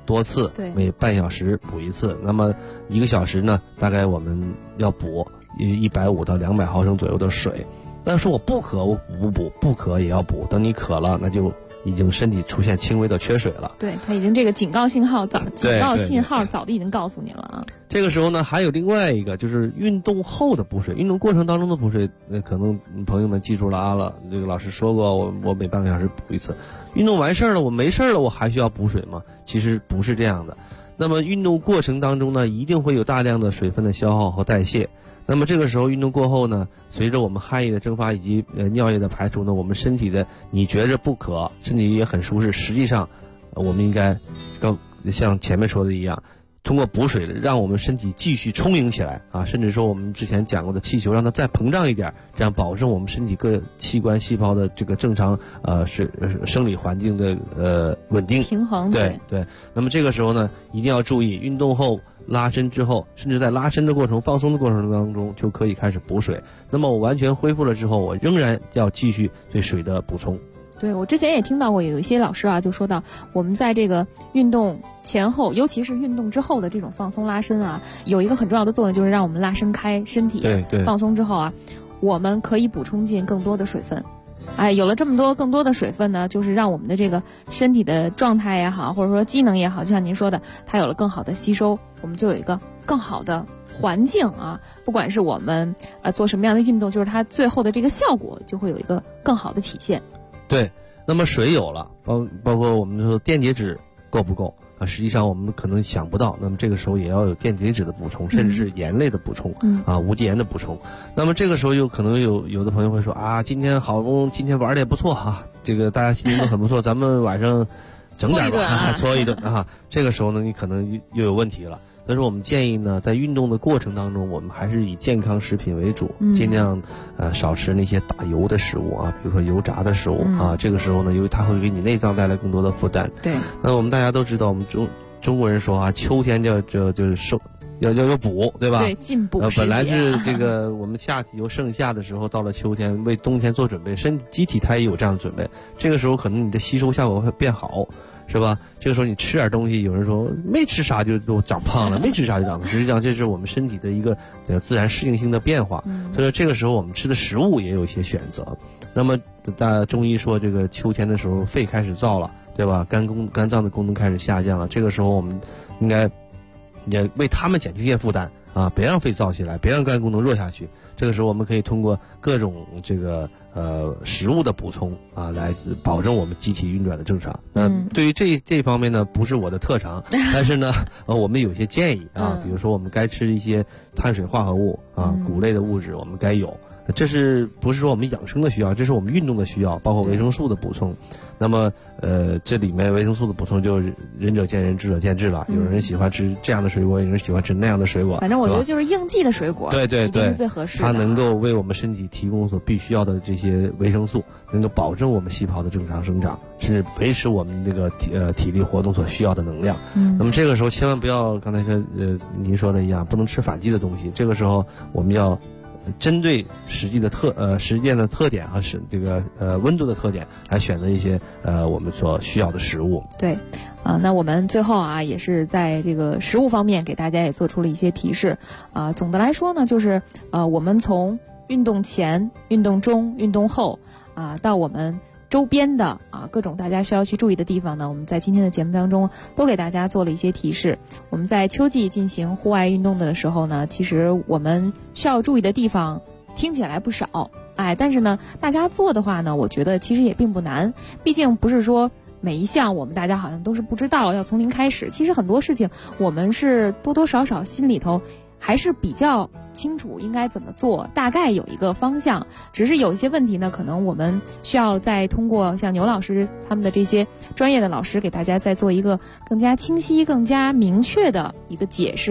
E: 多次，每半小时补一次。那么1个小时呢，大概我们要补150到200毫升左右的水。但是我不渴，我补不补？不渴也要补。等你渴了，那就已经身体出现轻微的缺水了。
G: 对，它已经这个警告信号早的已经告诉你了啊。
E: 这个时候呢，还有另外一个就是运动后的补水，运动过程当中的补水，可能朋友们记住了这个老师说过，我每半个小时补一次。运动完事儿了，我没事儿了，我还需要补水吗？其实不是这样的。那么运动过程当中呢，一定会有大量的水分的消耗和代谢。那么这个时候运动过后呢，随着我们汗液的蒸发以及尿液的排出呢，我们身体的你觉着不渴，身体也很舒适，实际上我们应该像前面说的一样，通过补水让我们身体继续充盈起来啊，甚至说我们之前讲过的气球让它再膨胀一点，这样保证我们身体各器官细胞的这个正常生理环境的稳定
G: 平衡。
E: 对。那么这个时候呢，一定要注意运动后拉伸之后，甚至在拉伸的过程、放松的过程当中就可以开始补水。那么我完全恢复了之后，我仍然要继续对水的补充。
G: 对，我之前也听到过有一些老师就说到，我们在这个运动前后，尤其是运动之后的这种放松拉伸有一个很重要的作用，就是让我们拉伸开身体。
E: 对。
G: 放松之后我们可以补充进更多的水分。有了这么更多的水分呢，就是让我们的这个身体的状态也好，或者说机能也好，就像您说的，它有了更好的吸收，我们就有一个更好的环境不管是我们做什么样的运动，就是它最后的这个效果就会有一个更好的体现。
E: 对，那么水有了，包括我们说电解质够不够实际上我们可能想不到，那么这个时候也要有电解质的补充，甚至是盐类的补充无机盐的补充。那么这个时候可能有的朋友会说今天玩的也不错这个大家心情都很不错，咱们晚上整点吧，搓一顿这个时候呢，你可能又有问题了。所以说我们建议呢，在运动的过程当中，我们还是以健康食品为主，尽量少吃那些打油的食物比如说油炸的食物这个时候呢，由于它会给你内脏带来更多的负担。
G: 对。
E: 那我们大家都知道，我们中国人说秋天就是瘦，要补，对吧？
G: 对，进补时节。
E: 本来是这个我们夏季由盛夏的时候，到了秋天为冬天做准备，机体它也有这样的准备。这个时候可能你的吸收效果会变好。是吧？这个时候你吃点东西，有人说没吃啥就长胖了，没吃啥就长胖。实际上这是我们身体的一个自然适应性的变化。所以说这个时候我们吃的食物也有一些选择。那么中医说这个秋天的时候肺开始燥了，对吧？肝脏的功能开始下降了。这个时候我们应该也为他们减轻一些负担别让肺燥起来，别让肝功能弱下去。这个时候我们可以通过各种这个食物的补充来保证我们机体运转的正常。那对于这方面呢，不是我的特长，但是呢我们有些建议比如说我们该吃一些碳水化合物谷类的物质，我们该有。这不是说我们养生的需要，这是我们运动的需要，包括维生素的补充。那么这里面维生素的补充就仁者见仁，智者见智了。有人喜欢吃这样的水果，有人喜欢吃那样的水果。
G: 反正我觉得就是应季的水果，
E: 对，
G: 一定是最合适的。
E: 它能够为我们身体提供所必须要的这些维生素，能够保证我们细胞的正常生长，甚至维持我们这个体力活动所需要的能量。那么这个时候千万不要刚才说您说的一样，不能吃反季的东西。这个时候我们要针对实践的特点和这个温度的特点来选择一些我们所需要的食物。
G: 对那我们最后也是在这个食物方面给大家也做出了一些提示总的来说呢，就是我们从运动前、运动中、运动后到我们周边的各种大家需要去注意的地方呢，我们在今天的节目当中都给大家做了一些提示。我们在秋季进行户外运动的时候呢，其实我们需要注意的地方听起来不少但是呢大家做的话呢，我觉得其实也并不难。毕竟不是说每一项我们大家好像都是不知道，要从零开始。其实很多事情我们是多多少少心里头还是比较清楚应该怎么做，大概有一个方向。只是有一些问题呢，可能我们需要再通过像牛老师他们的这些专业的老师给大家再做一个更加清晰、更加明确的一个解释、一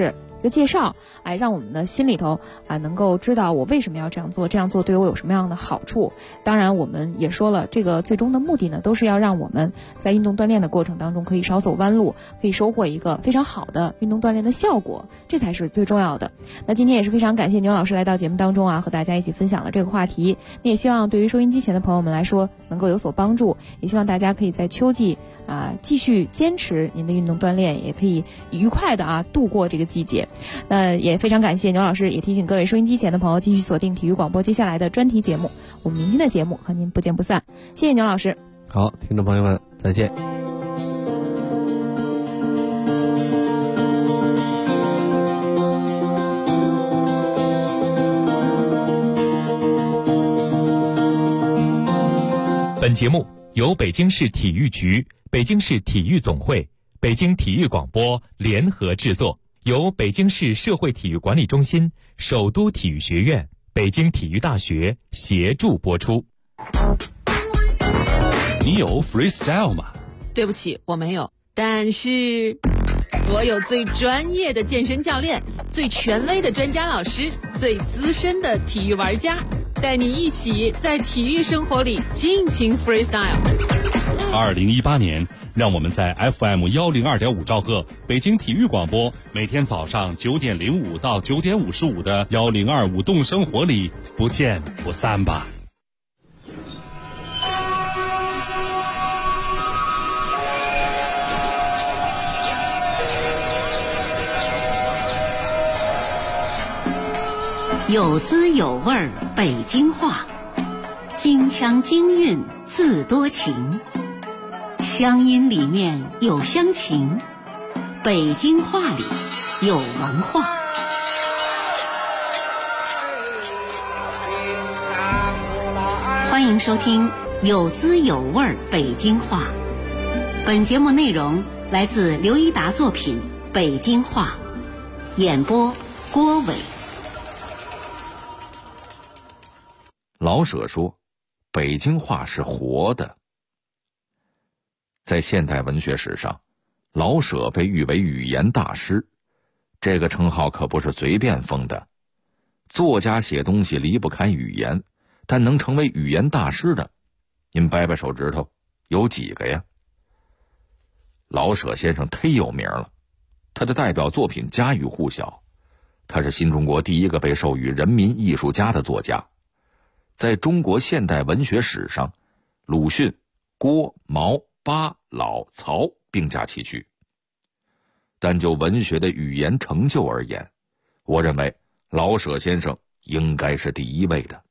G: 个介绍，让我们的心里头能够知道我为什么要这样做，这样做对我有什么样的好处。当然我们也说了，这个最终的目的呢，都是要让我们在运动锻炼的过程当中可以少走弯路，可以收获一个非常好的运动锻炼的效果，这才是最重要的。那今天也是非常感谢牛老师来到节目当中和大家一起分享了这个话题。那也希望对于收音机前的朋友们来说能够有所帮助，也希望大家可以在秋季继续坚持您的运动锻炼，也可以愉快的度过这个季节。也非常感谢牛老师，也提醒各位收音机前的朋友继续锁定体育广播接下来的专题节目，我们明天的节目和您不见不散。谢谢牛老师。
E: 好，听众朋友们再见。
F: 本节目由北京市体育局、北京市体育总会、北京体育广播联合制作，由北京市社会体育管理中心、首都体育学院、北京体育大学协助播出。
A: 你有 freestyle 吗？
H: 对不起，我没有，但是我有最专业的健身教练，最权威的专家老师，最资深的体育玩家，带你一起在体育生活里尽情 freestyle。
A: 2018年，让我们在 FM102.5兆赫北京体育广播，每天早上9点05到9点55的102舞动生活里不见不散吧。
I: 有滋有味儿北京话，京腔京韵自多情，乡音里面有乡情，北京话里有文化。欢迎收听有滋有味儿北京话。本节目内容来自刘一达作品《北京话》，演播郭伟。
J: 老舍说，北京话是活的。在现代文学史上，老舍被誉为语言大师，这个称号可不是随便封的。作家写东西离不开语言，但能成为语言大师的，您掰掰手指头，有几个呀？老舍先生忒有名了，他的代表作品家喻户晓，他是新中国第一个被授予人民艺术家的作家。在中国现代文学史上，鲁迅、郭、毛、巴、老、曹并驾齐驱。但就文学的语言成就而言，我认为老舍先生应该是第一位的。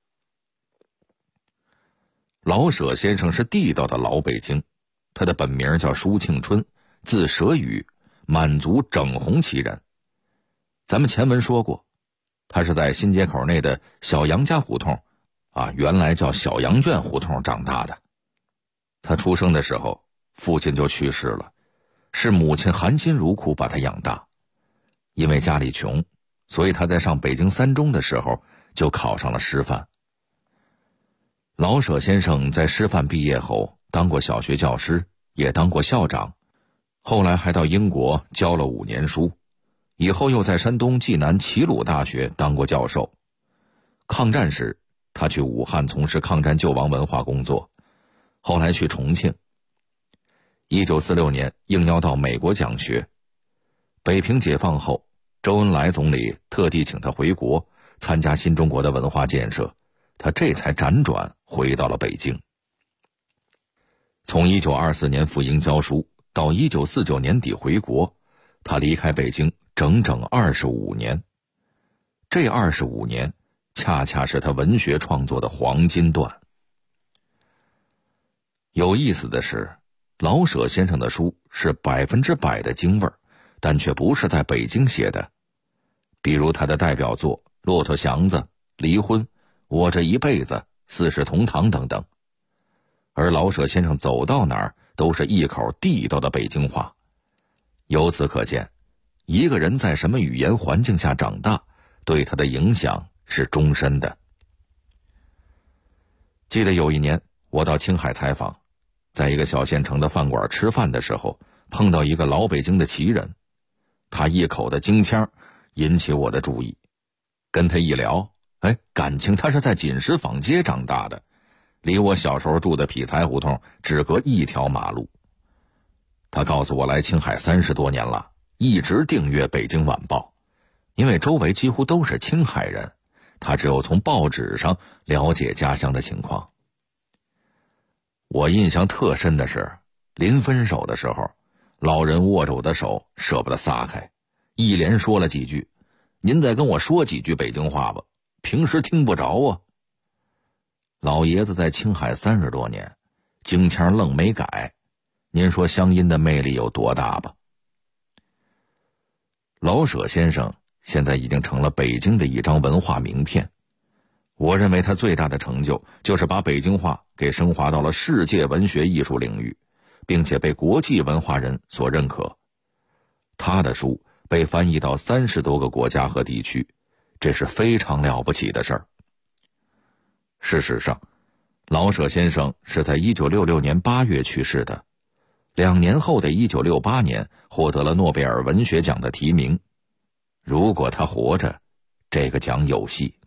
J: 老舍先生是地道的老北京，他的本名叫舒庆春，字舍宇，满族整红旗人。咱们前文说过，他是在新街口内的小杨家胡同原来叫小羊圈胡同长大的。他出生的时候，父亲就去世了，是母亲含辛茹苦把他养大。因为家里穷，所以他在上北京三中的时候就考上了师范。老舍先生在师范毕业后当过小学教师，也当过校长，后来还到英国教了5年书，以后又在山东济南齐鲁大学当过教授。抗战时他去武汉从事抗战救亡文化工作，后来去重庆。1946年应邀到美国讲学。北平解放后，周恩来总理特地请他回国参加新中国的文化建设，他这才辗转回到了北京。从1924年赴英教书到1949年底回国，他离开北京整整25年。这25年恰恰是他文学创作的黄金段。有意思的是，老舍先生的书是100%的京味儿，但却不是在北京写的。比如他的代表作《骆驼祥子》《离婚》《我这一辈子》《四世同堂》等等。而老舍先生走到哪儿都是一口地道的北京话。由此可见，一个人在什么语言环境下长大，对他的影响是终身的。记得有一年我到青海采访，在一个小县城的饭馆吃饭的时候，碰到一个老北京的旗人，他一口的京腔， 引起我的注意。跟他一聊，感情他是在锦石坊街长大的，离我小时候住的匹才胡同只隔一条马路。他告诉我来青海30多年了，一直订阅《北京晚报》，因为周围几乎都是青海人，他只有从报纸上了解家乡的情况。我印象特深的是，临分手的时候，老人握着我的手舍不得撒开，一连说了几句：“您再跟我说几句北京话吧，平时听不着啊。”老爷子在青海30多年，京腔愣没改，您说乡音的魅力有多大吧？老舍先生现在已经成了北京的一张文化名片。我认为他最大的成就就是把北京话给升华到了世界文学艺术领域，并且被国际文化人所认可。他的书被翻译到30多个国家和地区，这是非常了不起的事儿。事实上，老舍先生是在1966年8月去世的，2年后的1968年获得了诺贝尔文学奖的提名。如果他活着，这个奖有戏。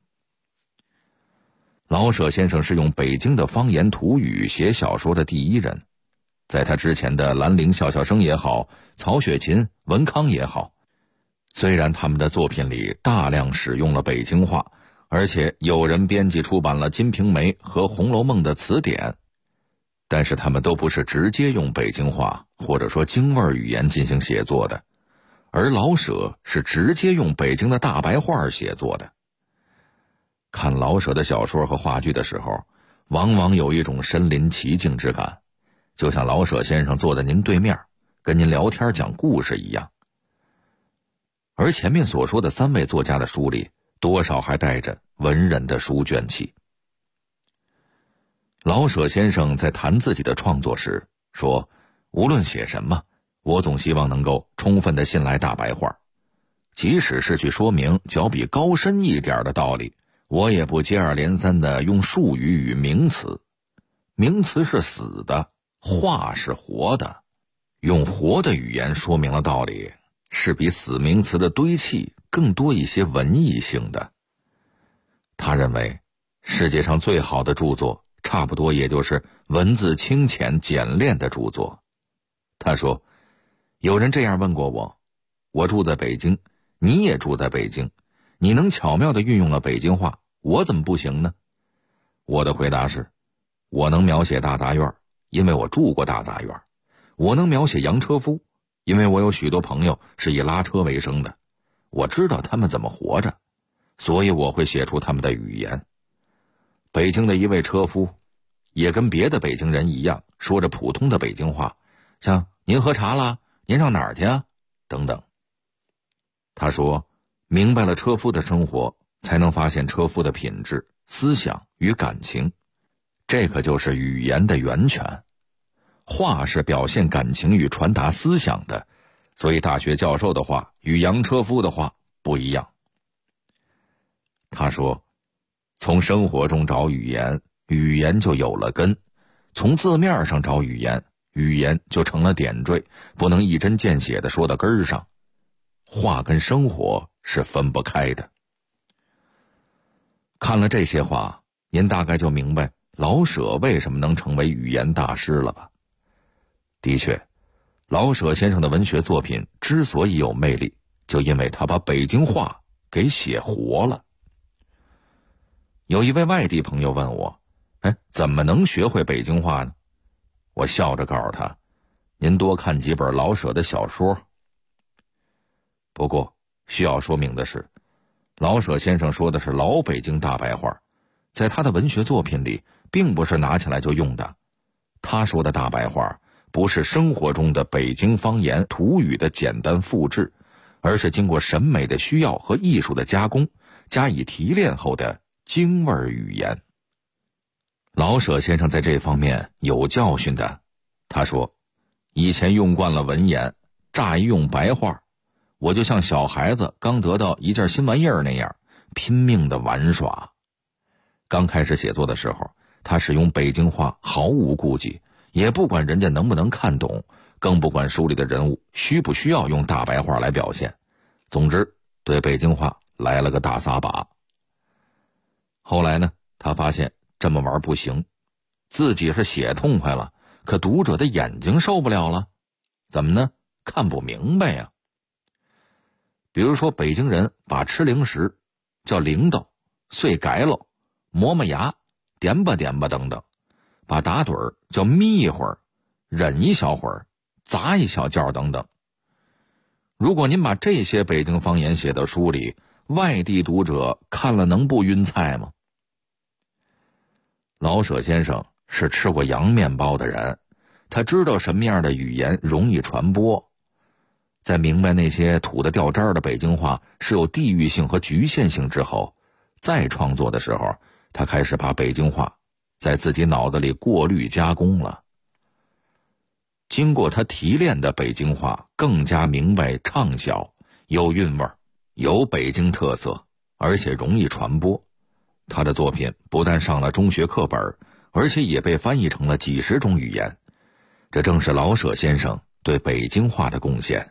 J: 老舍先生是用北京的方言土语写小说的第一人，在他之前的兰陵笑笑生也好，曹雪芹、文康也好，虽然他们的作品里大量使用了北京话，而且有人编辑出版了《金瓶梅》和《红楼梦》的词典，但是他们都不是直接用北京话或者说京味语言进行写作的，而老舍是直接用北京的大白话写作的。看老舍的小说和话剧的时候，往往有一种身临其境之感，就像老舍先生坐在您对面，跟您聊天讲故事一样。而前面所说的3位作家的书里，多少还带着文人的书卷气。老舍先生在谈自己的创作时说，无论写什么，我总希望能够充分地信赖大白话，即使是去说明较比高深一点的道理，我也不接二连三地用术语与名词。名词是死的，话是活的，用活的语言说明了道理，是比死名词的堆砌更多一些文艺性的。他认为世界上最好的著作差不多也就是文字清浅简练的著作。他说，有人这样问过我，我住在北京，你也住在北京，你能巧妙地运用了北京话，我怎么不行呢？我的回答是，我能描写大杂院，因为我住过大杂院；我能描写洋车夫，因为我有许多朋友是以拉车为生的，我知道他们怎么活着，所以我会写出他们的语言。北京的一位车夫也跟别的北京人一样，说着普通的北京话，像您喝茶啦，您上哪儿去啊，等等。他说，明白了车夫的生活，才能发现车夫的品质、思想与感情，这可就是语言的源泉。话是表现感情与传达思想的，所以大学教授的话与洋车夫的话不一样。他说，从生活中找语言，语言就有了根；从字面上找语言，语言就成了点缀，不能一针见血地说到根儿上。话跟生活是分不开的。看了这些话，您大概就明白老舍为什么能成为语言大师了吧？的确，老舍先生的文学作品之所以有魅力，就因为他把北京话给写活了。有一位外地朋友问我，怎么能学会北京话呢？我笑着告诉他，您多看几本老舍的小说。不过需要说明的是，老舍先生说的是老北京大白话，在他的文学作品里并不是拿起来就用的。他说的大白话不是生活中的北京方言土语的简单复制，而是经过审美的需要和艺术的加工，加以提炼后的京味语言。老舍先生在这方面有教训的。他说，以前用惯了文言，乍一用白话，我就像小孩子刚得到一件新玩意儿那样，拼命的玩耍。刚开始写作的时候，他使用北京话毫无顾忌，也不管人家能不能看懂，更不管书里的人物需不需要用大白话来表现。总之， 对北京话来了个大撒把。后来呢，他发现这么玩不行，自己是写痛快了，可读者的眼睛受不了了。怎么呢？看不明白呀。比如说北京人把吃零食叫铃铛、碎改喽、磨磨牙、点吧点吧等等，把打盹儿叫眯一会儿、忍一小会儿、砸一小觉等等。如果您把这些北京方言写到书里，外地读者看了能不晕菜吗？老舍先生是吃过洋面包的人，他知道什么样的语言容易传播。在明白那些土得掉渣的北京话是有地域性和局限性之后，再创作的时候，他开始把北京话在自己脑子里过滤加工了。经过他提炼的北京话更加明白畅销，有韵味，有北京特色，而且容易传播。他的作品不但上了中学课本，而且也被翻译成了几十种语言。这正是老舍先生对北京话的贡献。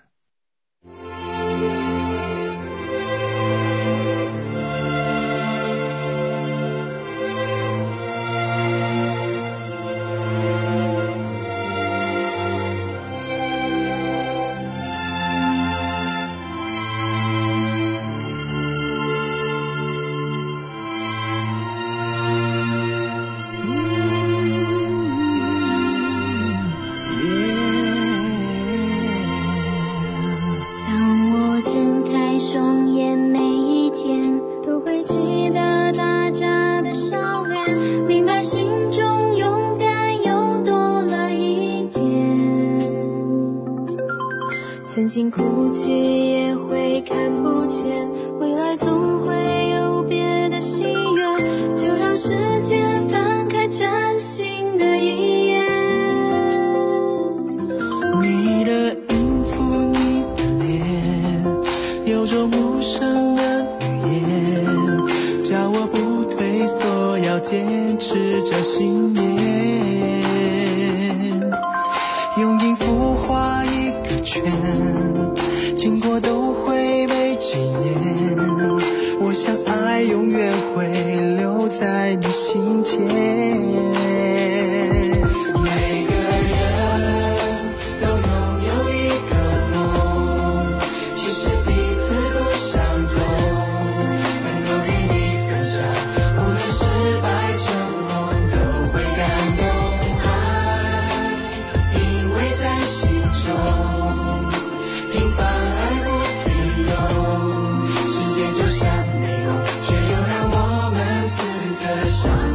B: 曾经哭泣也会看不见，未来总会有别的心愿，就让时间翻开崭新的一页。
K: 你的音符，你的脸，有种无声的语言，叫我不退缩，要坚持着信念。用音符画一个圈，经过都会被纪念，我想爱永远会留在你心间。每个人都拥有一个梦，其实彼此不相同，能够与你分享，无论失败成功都会感动。爱因为在心中平凡而不平庸，世界就像迷宫，却又让我们此刻相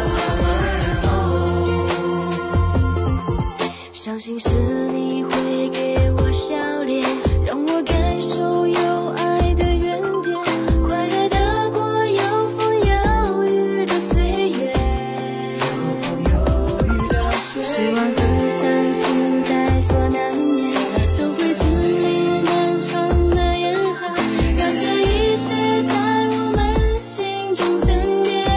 K: 逢而后。
B: 相信是你会给我笑脸，让我感受有爱的原点，快乐的过有风有雨的岁月，希望和相信在所难免，都会经历漫长的严寒，让这一切在我们心中沉淀。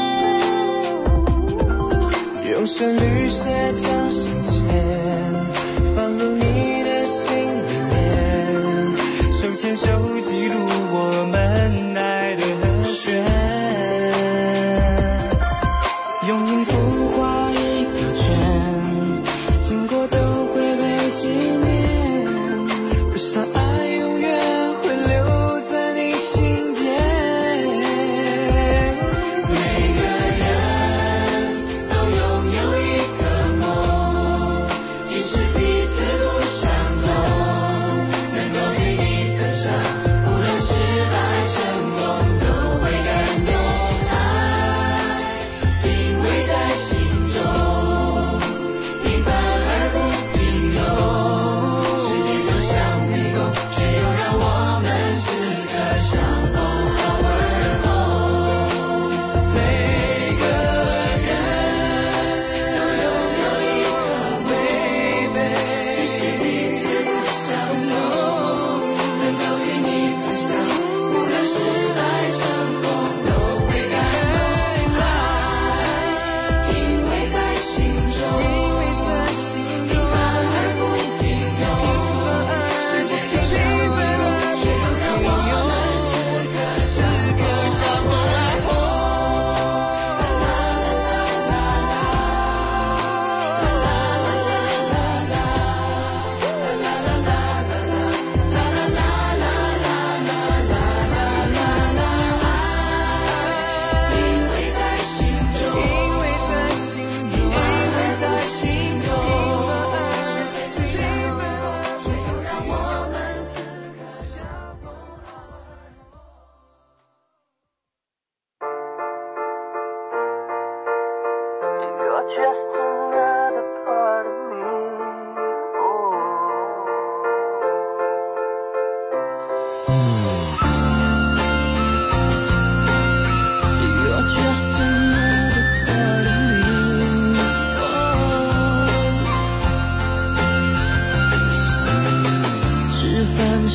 K: 用旋律写张信笺，放入你的心里面，手牵手记录我们爱的和弦，用音符画一个圈，经过都会被纪念，不想爱永远会留在你心间。
B: 每个人都拥有一个梦，即使彼此不相同，能够与你分享，无论失败成功都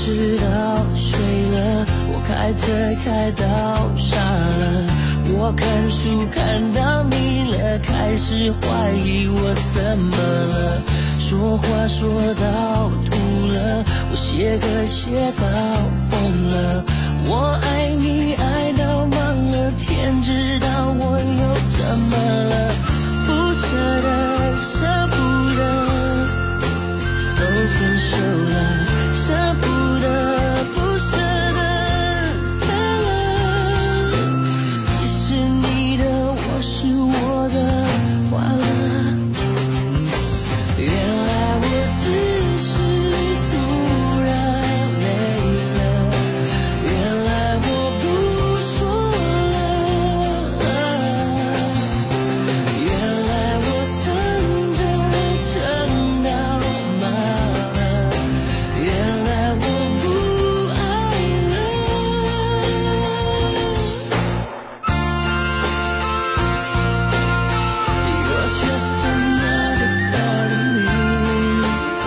K: 直到睡了，我开车开到傻了，我看书看到腻了，开始怀疑我怎么了，说话说到吐了，我写歌写到疯了，我爱你爱到忘了，天知道我又怎么了，不舍得舍不得都分手了，舍不得不舍得散了，你是你的，我是我的，完了，原来我只是突然累了，原来我不说了，原来我撑着撑到麻了，原来我不爱了。You're just another part of me.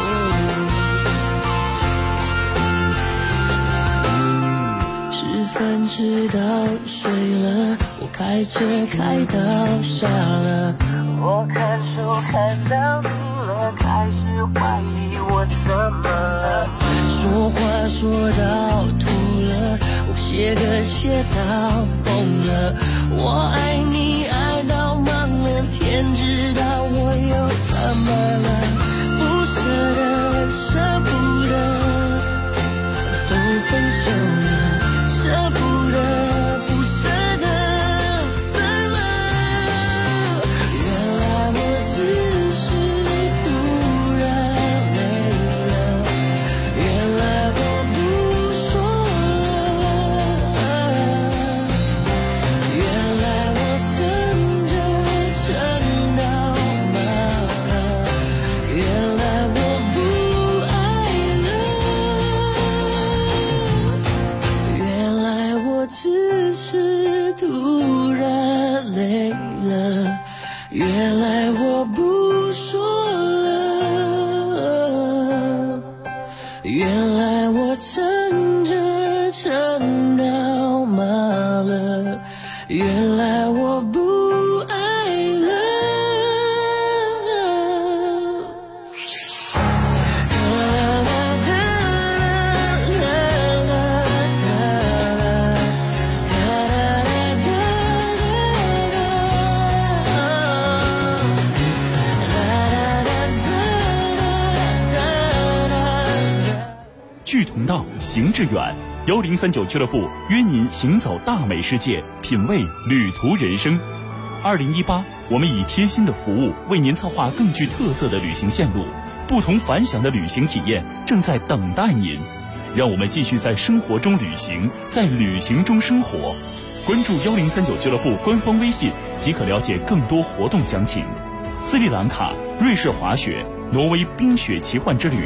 K: 吃饭吃到睡了，我开车开到傻了，我看书看到腻了，开始怀疑我怎么了，说话说到吐了，我写歌写到疯了，我爱你爱到忘了，天知道我又怎么了，不舍得舍不得都分手了，舍不得不舍得散了，原来我只是突然累了，原来我不说了，原来我撑着撑到麻了，原来我不爱了，原来我只是突然累了，原来我不说了，原来我撑着撑到麻了，原来我不爱了。
L: 志同道，行致远。1039俱乐部约您行走大美世界，品味旅途人生。2018，我们以贴心的服务为您策划更具特色的旅行线路，不同凡响的旅行体验正在等待您。让我们继续在生活中旅行，在旅行中生活。关注1039俱乐部官方微信即可了解更多活动详情。斯里兰卡、瑞士滑雪、挪威冰雪奇幻之旅。